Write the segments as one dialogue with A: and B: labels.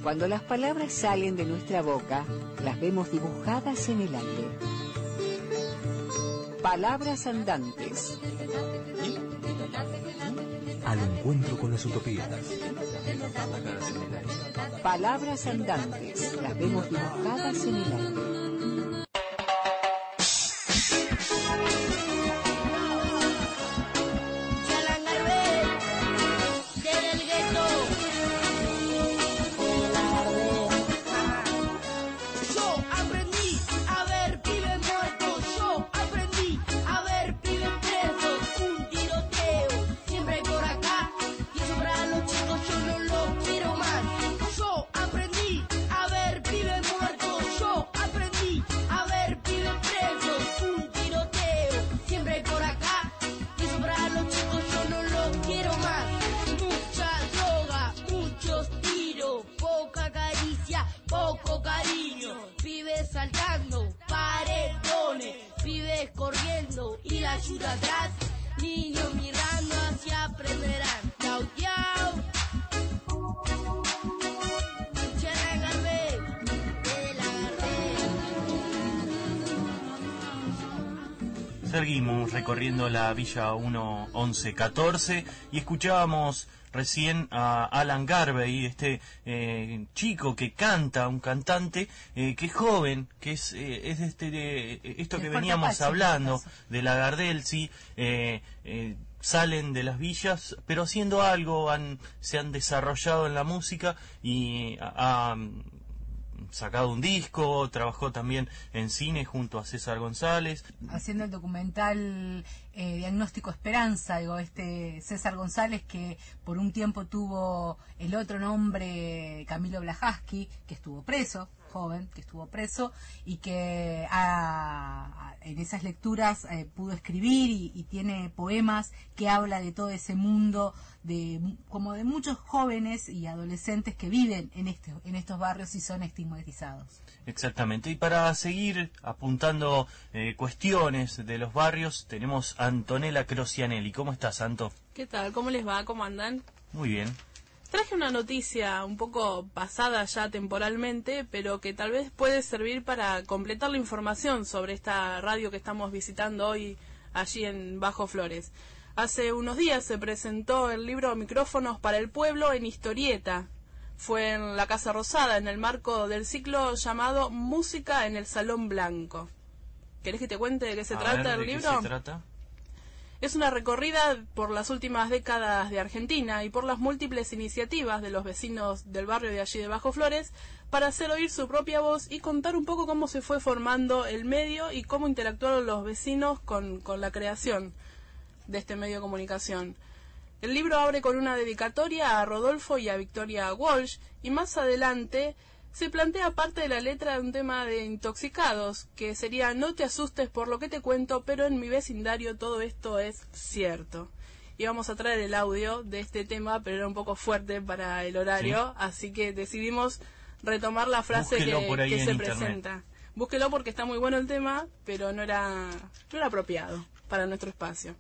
A: Cuando las palabras salen de nuestra boca, las vemos dibujadas en el aire. Palabras andantes.
B: Al encuentro con las utopías.
A: Palabras andantes, las vemos dibujadas en el aire.
C: Poco cariño, pibes saltando paredones, pibes corriendo y la ayuda atrás, niños mirando hacia aprenderán. Yau, yau.
D: Seguimos recorriendo la Villa 1114 y escuchábamos recién a Alan Garvey, este chico que canta, un cantante que es joven, que es esto que veníamos hablando de la Gardel, sí, salen de las villas, pero haciendo algo, se han desarrollado en la música y sacado un disco, trabajó también en cine junto a César González.
E: Haciendo el documental Diagnóstico Esperanza, César González, que por un tiempo tuvo el otro nombre, Camilo Blahaski, que estuvo preso, joven, que estuvo preso, y que en esas lecturas pudo escribir y tiene poemas que habla de todo ese mundo, como de muchos jóvenes y adolescentes que viven en estos barrios y son estigmatizados.
D: Exactamente, y para seguir apuntando cuestiones de los barrios, tenemos a Antonella Crocianelli. ¿Cómo estás, Anto?
F: ¿Qué tal? ¿Cómo les va? ¿Cómo andan?
D: Muy bien.
F: Traje una noticia un poco pasada ya temporalmente, pero que tal vez puede servir para completar la información sobre esta radio que estamos visitando hoy allí en Bajo Flores. Hace unos días se presentó el libro Micrófonos para el Pueblo en historieta. Fue en la Casa Rosada, en el marco del ciclo llamado Música en el Salón Blanco. ¿Querés que te cuente de qué se trata el libro?
D: ¿De qué se trata?
F: Es una recorrida por las últimas décadas de Argentina y por las múltiples iniciativas de los vecinos del barrio de allí de Bajo Flores para hacer oír su propia voz y contar un poco cómo se fue formando el medio y cómo interactuaron los vecinos con la creación de este medio de comunicación. El libro abre con una dedicatoria a Rodolfo y a Victoria Walsh y más adelante se plantea parte de la letra de un tema de Intoxicados, que sería: no te asustes por lo que te cuento, pero en mi vecindario todo esto es cierto. Y vamos a traer el audio de este tema, pero era un poco fuerte para el horario, sí. Así que decidimos retomar la frase que se presenta. Búsquelo porque está muy bueno el tema, pero no era apropiado para nuestro espacio.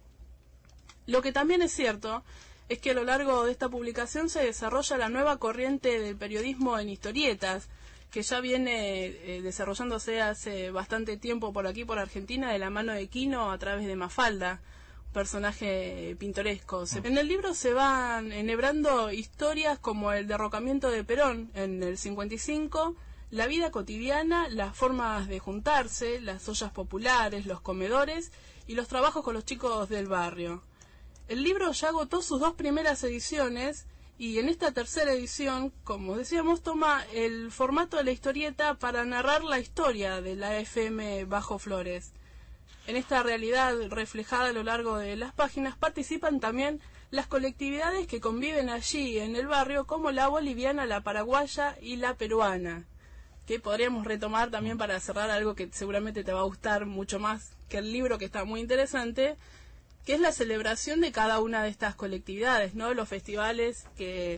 F: Lo que también es cierto es que a lo largo de esta publicación se desarrolla la nueva corriente del periodismo en historietas, que ya viene desarrollándose hace bastante tiempo por aquí, por Argentina, de la mano de Quino a través de Mafalda, un personaje pintoresco. En el libro se van enhebrando historias como el derrocamiento de Perón en el 55, la vida cotidiana, las formas de juntarse, las ollas populares, los comedores y los trabajos con los chicos del barrio. El libro ya agotó sus 2 primeras ediciones y en esta tercera edición, como decíamos, toma el formato de la historieta para narrar la historia de la FM Bajo Flores. En esta realidad reflejada a lo largo de las páginas participan también las colectividades que conviven allí en el barrio, como la boliviana, la paraguaya y la peruana, que podríamos retomar también para cerrar algo que seguramente te va a gustar mucho más que el libro, que está muy interesante, que es la celebración de cada una de estas colectividades, ¿no? Los festivales que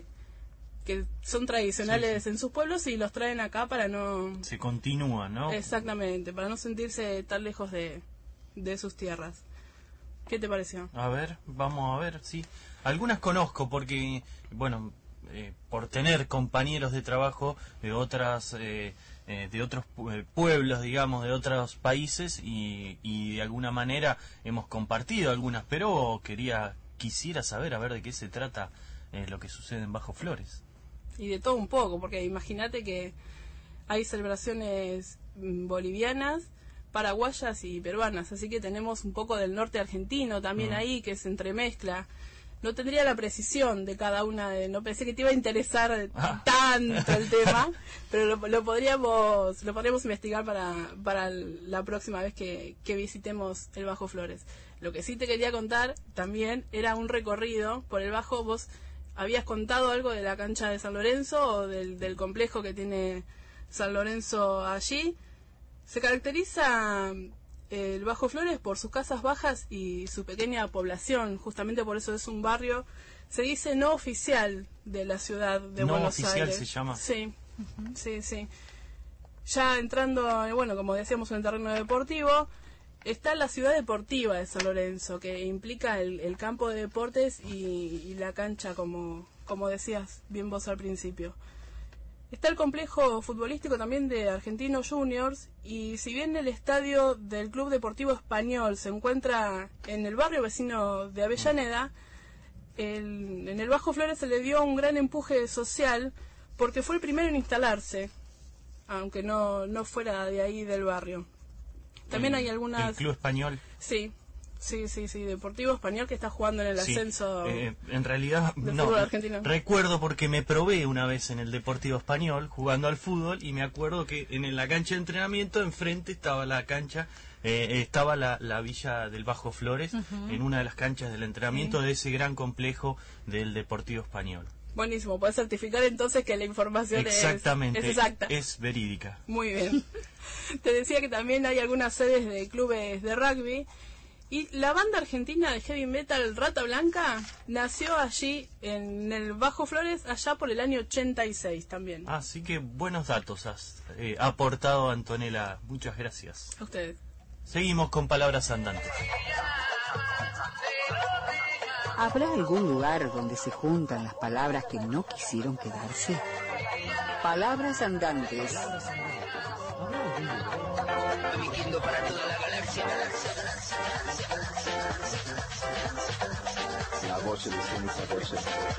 F: son tradicionales en sus pueblos y los traen acá para no...
D: Se continúan, ¿no?
F: Exactamente, para no sentirse tan lejos de sus tierras. ¿Qué te pareció?
D: A ver, vamos a ver, sí. Algunas conozco porque, bueno, por tener compañeros de trabajo de otras de otros pueblos, digamos, de otros países y de alguna manera hemos compartido algunas, pero quisiera saber a ver de qué se trata lo que sucede en Bajo Flores.
F: Y de todo un poco, porque imagínate que hay celebraciones bolivianas, paraguayas y peruanas, así que tenemos un poco del norte argentino también ahí que se entremezcla. No tendría la precisión de cada una, no pensé que te iba a interesar tanto el tema, pero lo podríamos investigar para la próxima vez que visitemos el Bajo Flores. Lo que sí te quería contar también era un recorrido por el Bajo. Vos habías contado algo de la cancha de San Lorenzo o del complejo que tiene San Lorenzo allí. Se caracteriza el Bajo Flores por sus casas bajas y su pequeña población, justamente por eso es un barrio, se dice no oficial de la ciudad de Buenos Aires. No oficial
D: se llama.
F: Sí, sí. Ya entrando, bueno, como decíamos, en el terreno deportivo, está la ciudad deportiva de San Lorenzo, que implica el campo de deportes y la cancha, como decías bien vos al principio. Está el complejo futbolístico también de Argentinos Juniors, y si bien el estadio del Club Deportivo Español se encuentra en el barrio vecino de Avellaneda, en el Bajo Flores se le dio un gran empuje social porque fue el primero en instalarse, aunque no fuera de ahí del barrio. También hay algunas...
D: ¿El Club Español?
F: Sí, Deportivo Español, que está jugando en el ascenso.
D: En realidad
F: fútbol argentino.
D: Recuerdo porque me probé una vez en el Deportivo Español jugando al fútbol, y me acuerdo que en la cancha de entrenamiento enfrente estaba la cancha, estaba la villa del Bajo Flores, en una de las canchas del entrenamiento de ese gran complejo del Deportivo Español. Buenísimo,
F: podés certificar entonces que la información
D: exactamente,
F: es exacta.
D: Es verídica.
F: Muy bien. Te decía que también hay algunas sedes de clubes de rugby. Y la banda argentina de heavy metal Rata Blanca nació allí en el Bajo Flores allá por el año 86 también.
D: Así que buenos datos has aportado, Antonella. Muchas gracias.
F: A ustedes.
D: Seguimos con Palabras Andantes.
A: ¿Habrá algún lugar donde se juntan las palabras que no quisieron quedarse? Palabras Andantes.
G: Emitiendo para toda la galaxia. La voz de ciencia voz.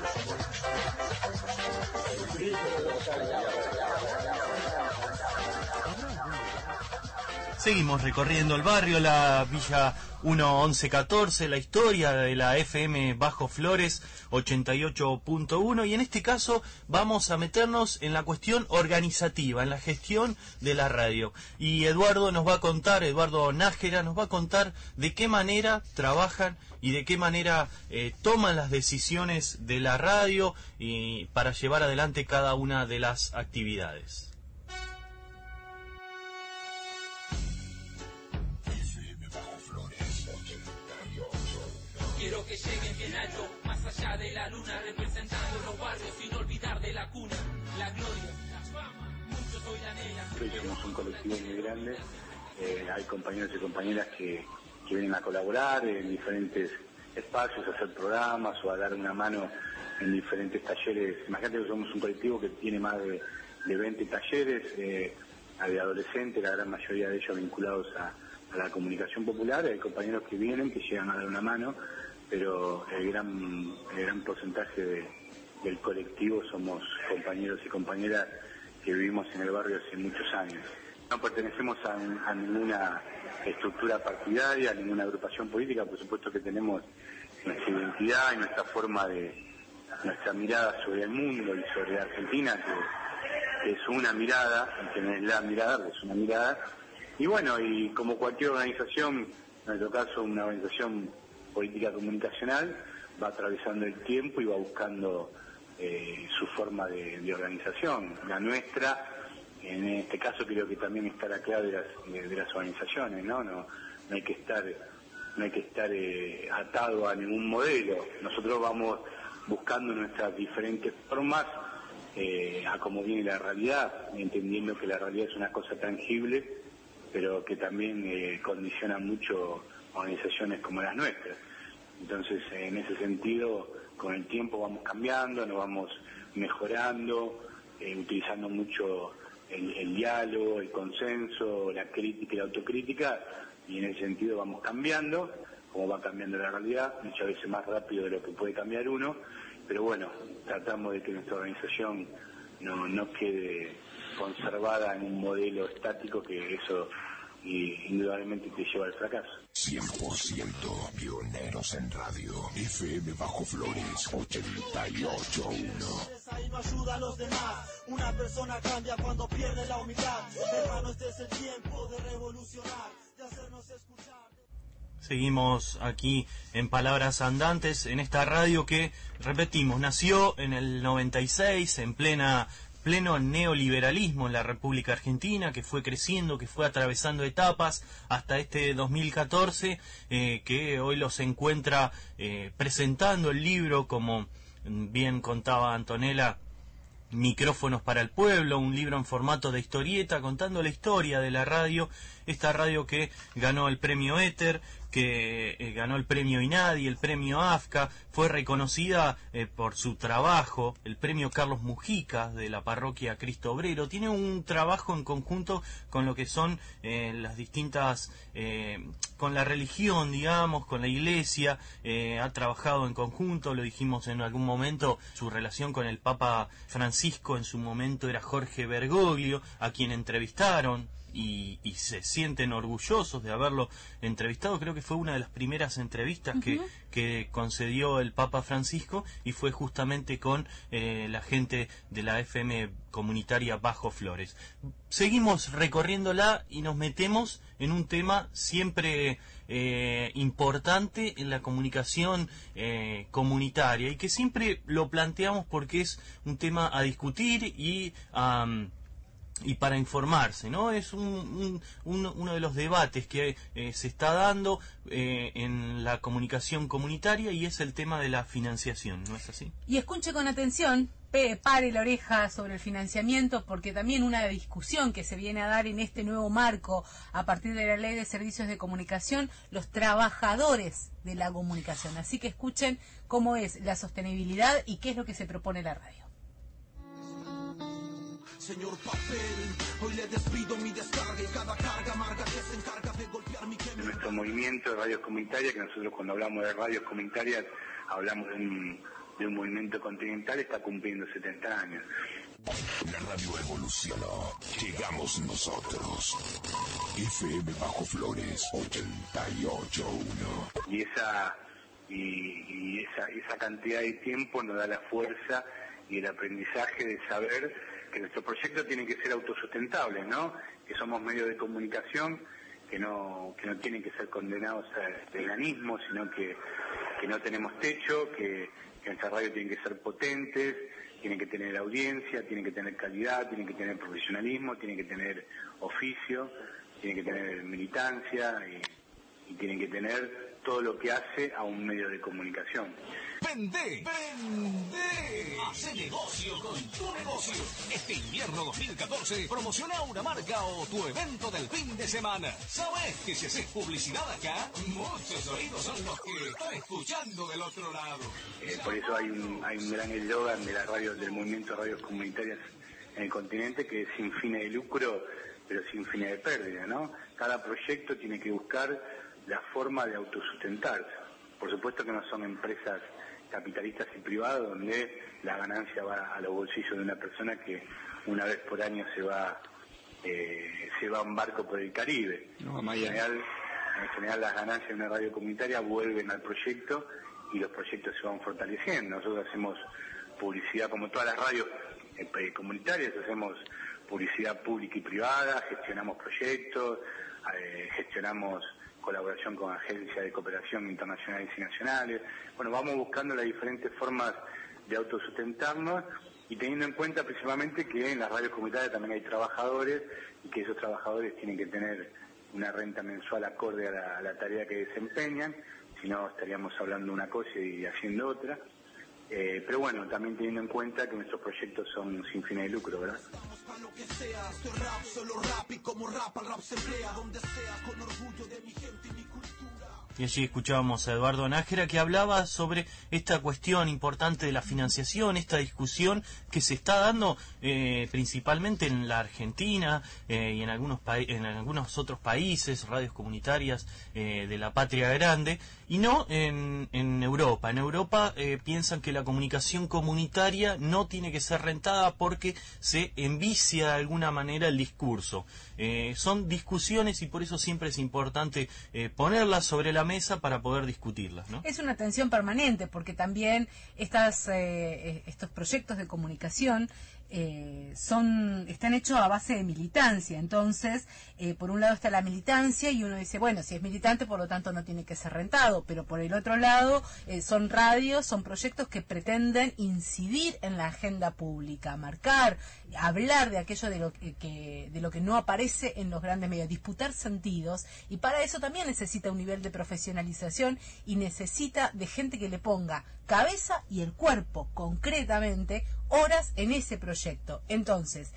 D: Seguimos recorriendo el barrio, la Villa 1114, la historia de la FM Bajo Flores 88.1, y en este caso vamos a meternos en la cuestión organizativa, en la gestión de la radio. Y Eduardo Nájera nos va a contar de qué manera trabajan y de qué manera toman las decisiones de la radio y para llevar adelante cada una de las actividades.
H: Quiero que lleguen bien alto, más allá de la luna, representando los barrios sin olvidar de la cuna, la gloria, la fama, muchos hoy la anhelan.
I: Somos un colectivo muy grande, hay compañeros y compañeras que vienen a colaborar en diferentes espacios, a hacer programas o a dar una mano en diferentes talleres. Imagínate que somos un colectivo que tiene más de 20 talleres de adolescentes, la gran mayoría de ellos vinculados a la comunicación popular. Hay compañeros que vienen, que llegan a dar una mano, pero el gran porcentaje del colectivo somos compañeros y compañeras que vivimos en el barrio hace muchos años. No pertenecemos a ninguna estructura partidaria, a ninguna agrupación política. Por supuesto que tenemos nuestra identidad y nuestra forma nuestra mirada sobre el mundo y sobre Argentina, que es una mirada, que no es la mirada, que es una mirada. Y bueno, y como cualquier organización, en nuestro caso una organización política comunicacional, va atravesando el tiempo y va buscando su forma de organización. La nuestra, en este caso, creo que también está la clave de las organizaciones, ¿no? No hay que estar atado a ningún modelo. Nosotros vamos buscando nuestras diferentes formas a cómo viene la realidad, entendiendo que la realidad es una cosa tangible, pero que también condiciona mucho organizaciones como las nuestras. Entonces, en ese sentido, con el tiempo vamos cambiando, nos vamos mejorando, utilizando mucho el diálogo, el consenso, la crítica y la autocrítica, y en ese sentido vamos cambiando, como va cambiando la realidad, muchas veces más rápido de lo que puede cambiar uno, pero bueno, tratamos de que nuestra organización no quede conservada en un modelo estático, que eso indudablemente te lleva al fracaso.
J: 100% pioneros en radio. FM Bajo Flores 88.1.
K: Ahí no ayuda a los demás. Una persona cambia cuando pierde la humildad. Hermano, este es el tiempo de revolucionar, de hacernos escuchar.
D: Seguimos aquí en Palabras Andantes, en esta radio que, repetimos, nació en el 96, en pleno neoliberalismo en la República Argentina, que fue creciendo, que fue atravesando etapas hasta este 2014, que hoy los encuentra presentando el libro, como bien contaba Antonella, Micrófonos para el Pueblo, un libro en formato de historieta contando la historia de la radio, esta radio que ganó el premio Éter, que ganó el premio INADI, el premio AFCA, fue reconocida por su trabajo, el premio Carlos Mujica de la parroquia Cristo Obrero. Tiene un trabajo en conjunto con lo que son las distintas, con la religión, digamos, con la iglesia, ha trabajado en conjunto, lo dijimos en algún momento, su relación con el Papa Francisco en su momento era Jorge Bergoglio, a quien entrevistaron. Y se sienten orgullosos de haberlo entrevistado. Creo que fue una de las primeras entrevistas que concedió el Papa Francisco, y fue justamente con la gente de la FM comunitaria Bajo Flores. Seguimos recorriéndola y nos metemos en un tema siempre importante en la comunicación comunitaria, y que siempre lo planteamos porque es un tema a discutir y para informarse, ¿no? Es uno de los debates que se está dando en la comunicación comunitaria, y es el tema de la financiación, ¿no es así?
E: Y escuche con atención, pare la oreja sobre el financiamiento, porque también una discusión que se viene a dar en este nuevo marco a partir de la Ley de Servicios de Comunicación, los trabajadores de la comunicación. Así que escuchen cómo es la sostenibilidad y qué es lo que se propone la radio.
K: Señor Papel, hoy le despido mi descarga y cada carga amarga que se encarga de golpear mi que...
I: Nuestro movimiento de radios comunitarias, que nosotros cuando hablamos de radios comunitarias hablamos de un movimiento continental, está cumpliendo 70 años.
J: La radio evolucionó, llegamos nosotros. FM Bajo Flores 88.1.
I: Y esa cantidad de tiempo nos da la fuerza y el aprendizaje de saber que nuestro proyecto tiene que ser autosustentable, ¿no? Que somos medios de comunicación que no tienen que ser condenados al veganismo, sino que no tenemos techo, que nuestra radio tiene que ser potentes, tienen que tener audiencia, tienen que tener calidad, tienen que tener profesionalismo, tienen que tener oficio, tienen que tener militancia y tienen que tener todo lo que hace a un medio de comunicación.
L: ¡Vende! Hace negocio con tu negocio. Este invierno 2014 promociona una marca o tu evento del fin de semana. ¿Sabes que si haces publicidad acá, muchos oídos son los que están escuchando del otro lado?
I: Por eso hay un gran eslogan de la radio, del movimiento de radios comunitarias en el continente, que es sin fines de lucro, pero sin fines de pérdida, ¿no? Cada proyecto tiene que buscar la forma de autosustentarse. Por supuesto que no son empresas capitalistas y privadas donde la ganancia va a los bolsillos de una persona que una vez por año se va a un barco por el Caribe. No, en general las ganancias de una radio comunitaria vuelven al proyecto y los proyectos se van fortaleciendo. Nosotros hacemos publicidad, como todas las radios comunitarias, hacemos publicidad pública y privada, gestionamos proyectos, gestionamos colaboración con agencias de cooperación internacionales y nacionales. Bueno, vamos buscando las diferentes formas de autosustentarnos y teniendo en cuenta principalmente que en las radios comunitarias también hay trabajadores y que esos trabajadores tienen que tener una renta mensual acorde a la tarea que desempeñan, si no estaríamos hablando de una cosa y haciendo otra. Pero bueno, también teniendo en cuenta que nuestros proyectos son sin fines de lucro, ¿verdad?
K: Estamos para lo que sea, esto es rap, solo rap, y como rap, el rap se emplea donde sea, con orgullo de mi gente y mi cultura.
D: Y allí escuchábamos a Eduardo Nájera, que hablaba sobre esta cuestión importante de la financiación, esta discusión que se está dando principalmente en la Argentina y en algunos otros países, radios comunitarias de la patria grande, y no en Europa. En Europa piensan que la comunicación comunitaria no tiene que ser rentada porque se envicia de alguna manera el discurso. Son discusiones y por eso siempre es importante ponerlas sobre la mesa para poder discutirlas, ¿no?
E: Es una tensión permanente porque también estos proyectos de comunicación están hechos a base de militancia. Entonces, por un lado está la militancia y uno dice, bueno, si es militante, por lo tanto no tiene que ser rentado, pero por el otro lado son radios, son proyectos que pretenden incidir en la agenda pública, marcar, hablar de aquello de lo que no aparece en los grandes medios, disputar sentidos, y para eso también necesita un nivel de profesionalización y necesita de gente que le ponga cabeza y el cuerpo concretamente horas en ese proyecto. Entonces,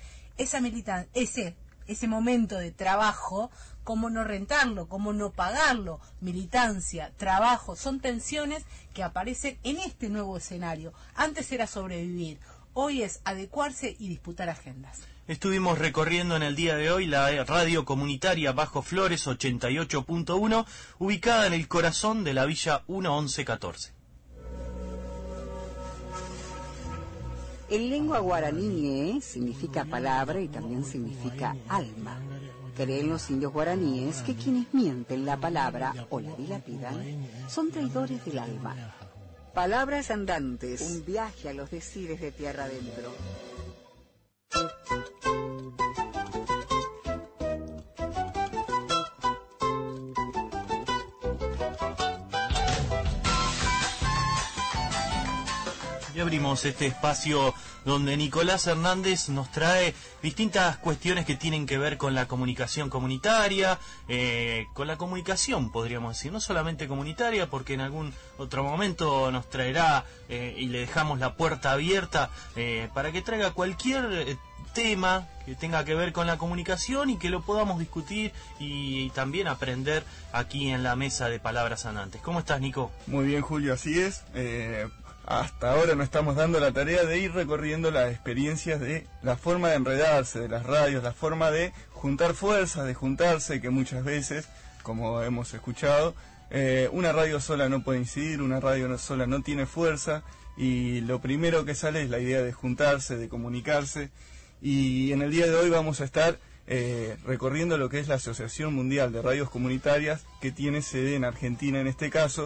E: ese momento de trabajo, ¿cómo no rentarlo? ¿Cómo no pagarlo? Militancia, trabajo, son tensiones que aparecen en este nuevo escenario. Antes era sobrevivir, hoy es adecuarse y disputar agendas.
D: Estuvimos recorriendo en el día de hoy la radio comunitaria Bajo Flores 88.1, ubicada en el corazón de la Villa 1114.
A: En lengua guaraní ñe significa palabra y también significa alma. Creen los indios guaraníes que quienes mienten la palabra o la dilapidan son traidores del alma. Palabras andantes, un viaje a los decires de tierra adentro.
D: Y abrimos este espacio donde Nicolás Hernández nos trae distintas cuestiones que tienen que ver con la comunicación comunitaria, con la comunicación, podríamos decir, no solamente comunitaria, porque en algún otro momento nos traerá y le dejamos la puerta abierta para que traiga cualquier tema que tenga que ver con la comunicación y que lo podamos discutir y también aprender aquí en la mesa de Palabras Andantes. ¿Cómo estás, Nico?
M: Muy bien, Julio, así es. Hasta ahora nos estamos dando la tarea de ir recorriendo las experiencias de la forma de enredarse de las radios, la forma de juntar fuerzas, de juntarse, que muchas veces, como hemos escuchado, una radio sola no puede incidir, una radio sola no tiene fuerza, y lo primero que sale es la idea de juntarse, de comunicarse, y en el día de hoy vamos a estar recorriendo lo que es la Asociación Mundial de Radios Comunitarias, que tiene sede en Argentina en este caso.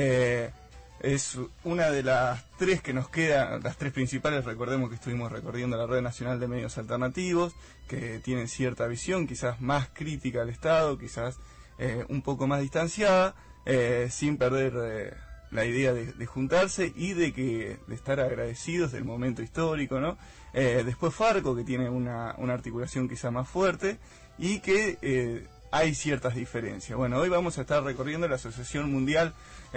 M: Es una de las tres que nos quedan, las tres principales. Recordemos que estuvimos recorriendo la Red Nacional de Medios Alternativos, que tienen cierta visión, quizás más crítica al Estado, quizás un poco más distanciada, sin perder la idea de juntarse y de estar agradecidos del momento histórico, ¿no? Después Farco, que tiene una articulación quizá más fuerte y que hay ciertas diferencias. Bueno, hoy vamos a estar recorriendo la Asociación Mundial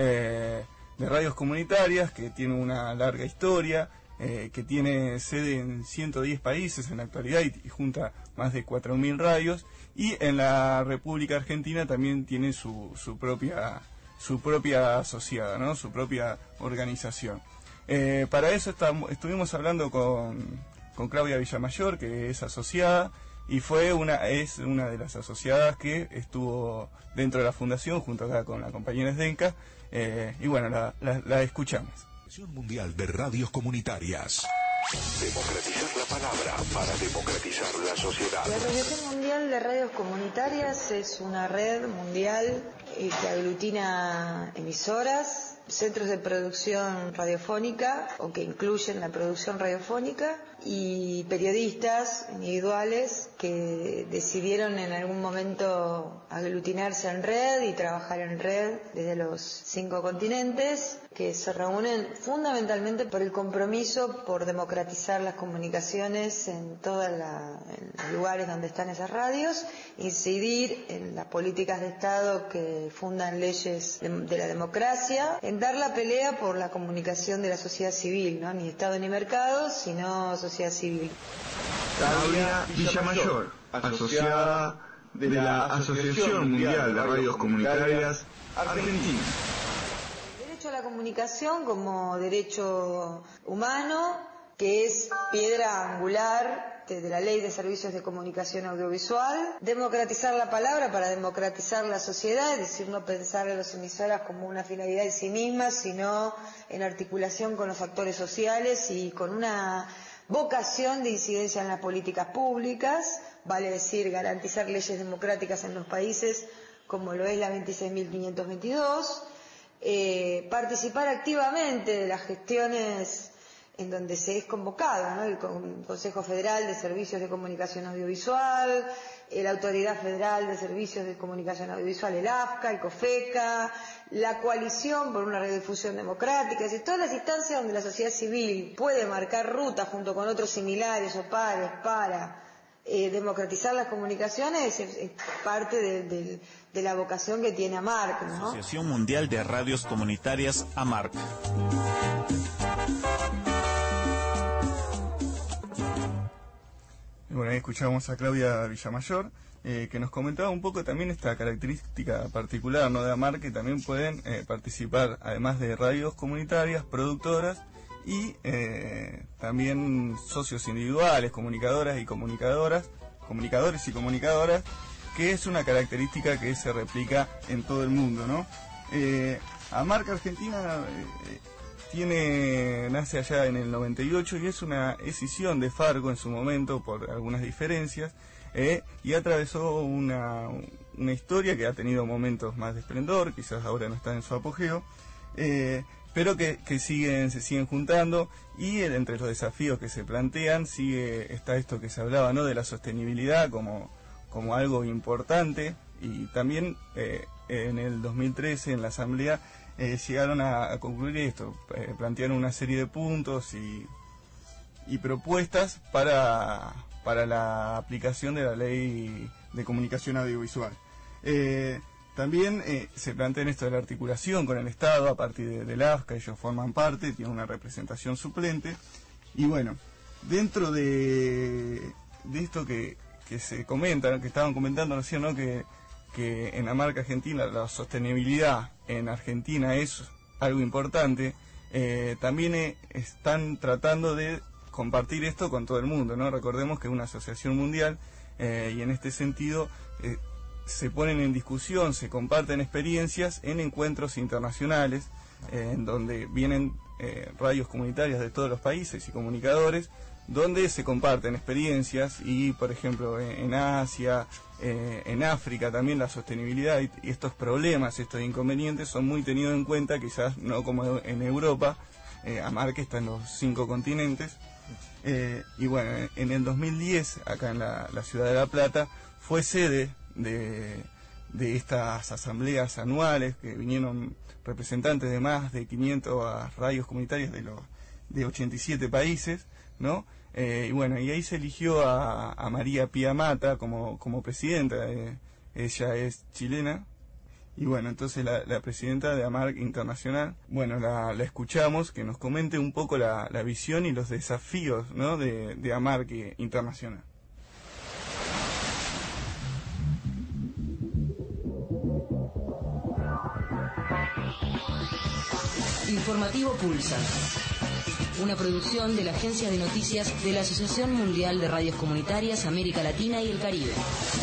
M: de Radios Comunitarias, que tiene una larga historia, que tiene sede en 110 países en la actualidad y junta más de 4.000 radios, y en la República Argentina también tiene su propia asociada, ¿no? Su propia organización. Para eso estuvimos hablando con Claudia Villamayor, que es asociada, y es una de las asociadas que estuvo dentro de la fundación, junto acá con la compañera Zdenka, y bueno, la escuchamos.
J: Asociación Mundial de Radios Comunitarias. Democratizar la palabra para democratizar la sociedad.
N: La Asociación Mundial de Radios Comunitarias es una red mundial que aglutina emisoras, centros de producción radiofónica o que incluyen la producción radiofónica y periodistas individuales que decidieron en algún momento aglutinarse en red y trabajar en red desde los 5 continentes, que se reúnen fundamentalmente por el compromiso por democratizar las comunicaciones en todos los lugares donde están esas radios, incidir en las políticas de Estado que fundan leyes de la democracia, en dar la pelea por la comunicación de la sociedad civil, ¿no? Ni Estado ni mercado, sino sociedad civil.
O: Claudia Villamayor, asociada
M: de la Asociación Mundial de Radios Comunitarias Argentina.
N: El derecho a la comunicación como derecho humano, que es piedra angular de la Ley de Servicios de Comunicación Audiovisual, democratizar la palabra para democratizar la sociedad, es decir, no pensar a las emisoras como una finalidad en sí mismas, sino en articulación con los actores sociales y con una vocación de incidencia en las políticas públicas, vale decir, garantizar leyes democráticas en los países, como lo es la 26.522, participar activamente de las gestiones en donde se es convocado, ¿no? El Consejo Federal de Servicios de Comunicación Audiovisual, la Autoridad Federal de Servicios de Comunicación Audiovisual, el AFCA, el COFECA, la Coalición por una Radiodifusión Democrática, es decir, todas las instancias donde la sociedad civil puede marcar ruta junto con otros similares o pares para democratizar las comunicaciones, es parte de la vocación que tiene AMARC, ¿no?
O: Asociación Mundial de Radios Comunitarias, AMARC.
M: Bueno, ahí escuchábamos a Claudia Villamayor, que nos comentaba un poco también esta característica particular, ¿no?, de AMARC, que también pueden participar, además de radios comunitarias, productoras y también socios individuales, comunicadoras y comunicadoras, comunicadores y comunicadoras, que es una característica que se replica en todo el mundo, ¿no? AMARC Argentina nace allá en el 98 y es una escisión de Farco en su momento por algunas diferencias, y atravesó una historia que ha tenido momentos más de esplendor, quizás ahora no está en su apogeo, pero que se siguen juntando, y entre los desafíos que se plantean está esto que se hablaba, ¿no?, de la sostenibilidad como algo importante, y también en el 2013 en la Asamblea llegaron a concluir esto, plantearon una serie de puntos y propuestas para la aplicación de la Ley de Comunicación Audiovisual. También se plantea esto de la articulación con el Estado a partir del AFCA, ellos forman parte, tienen una representación suplente, y bueno, dentro de esto que se comenta, ¿no?, que estaban comentando recién, ¿no?, que en AMARC Argentina la sostenibilidad en Argentina es algo importante, también están tratando de compartir esto con todo el mundo, ¿no? Recordemos que es una asociación mundial, y en este sentido se ponen en discusión, se comparten experiencias en encuentros internacionales, en donde vienen radios comunitarias de todos los países y comunicadores, donde se comparten experiencias, y por ejemplo en Asia, en África también la sostenibilidad y estos problemas, estos inconvenientes son muy tenidos en cuenta, quizás no como en Europa. AMARC está en los 5 continentes, y bueno, en el 2010 acá en la ciudad de La Plata fue sede de estas asambleas anuales, que vinieron representantes de más de 500 radios comunitarias de 87 países, ¿no? Y bueno, y ahí se eligió a María Pía Mata como presidenta, ella es chilena, y bueno, entonces la presidenta de AMARC Internacional, bueno, la escuchamos, que nos comente un poco la visión y los desafíos, ¿no?, de AMARC Internacional.
P: Informativo Pulsa, una producción de la Agencia de Noticias de la Asociación Mundial de Radios Comunitarias América Latina y el Caribe.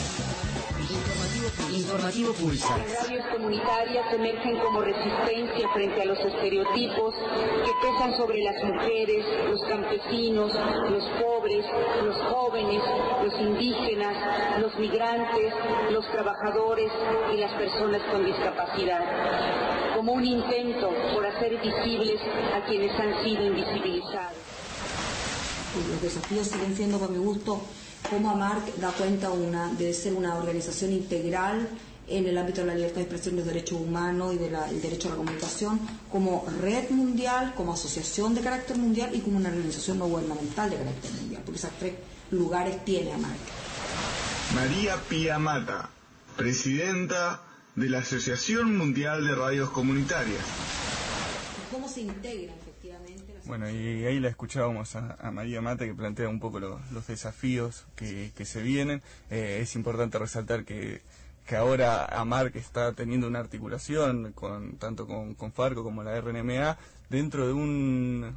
P: Informativo Pulsa.
Q: Las radios comunitarias emergen como resistencia frente a los estereotipos que pesan sobre las mujeres, los campesinos, los pobres, los jóvenes, los indígenas, los migrantes, los trabajadores y las personas con discapacidad, como un intento por hacer visibles a quienes han sido invisibilizados.
P: Los desafíos siguen siendo, por mi gusto, cómo AMARC da cuenta de ser una organización integral en el ámbito de la libertad de expresión y los derechos humanos y del derecho a la comunicación, como red mundial, como asociación de carácter mundial y como una organización no gubernamental de carácter mundial, porque esos 3 lugares tiene AMARC.
M: María Pía Mata, presidenta de la Asociación Mundial de Radios Comunitarias.
P: cómo se integra efectivamente.
M: Bueno, y ahí la escuchábamos a María Mate, que plantea un poco los desafíos que se vienen. Es importante resaltar que ahora AMARC está teniendo una articulación tanto con Farco como la RNMA dentro de un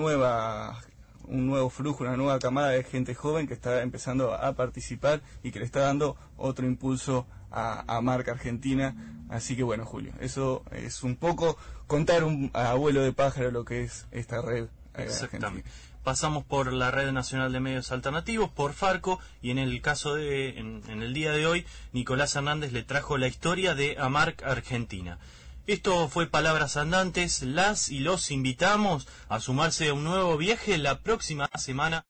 M: nuevo flujo, una nueva camada de gente joven que está empezando a participar y que le está dando otro impulso a AMARC Argentina. Así que bueno, Julio, eso es un poco contar a abuelo de pájaro lo que es esta red
D: Exactamente.
M: argentina.
D: Pasamos por la Red Nacional de Medios Alternativos, por Farco, y en el caso en el día de hoy, Nicolás Hernández le trajo la historia de AMARC Argentina. Esto fue Palabras Andantes. Las y los invitamos a sumarse a un nuevo viaje la próxima semana.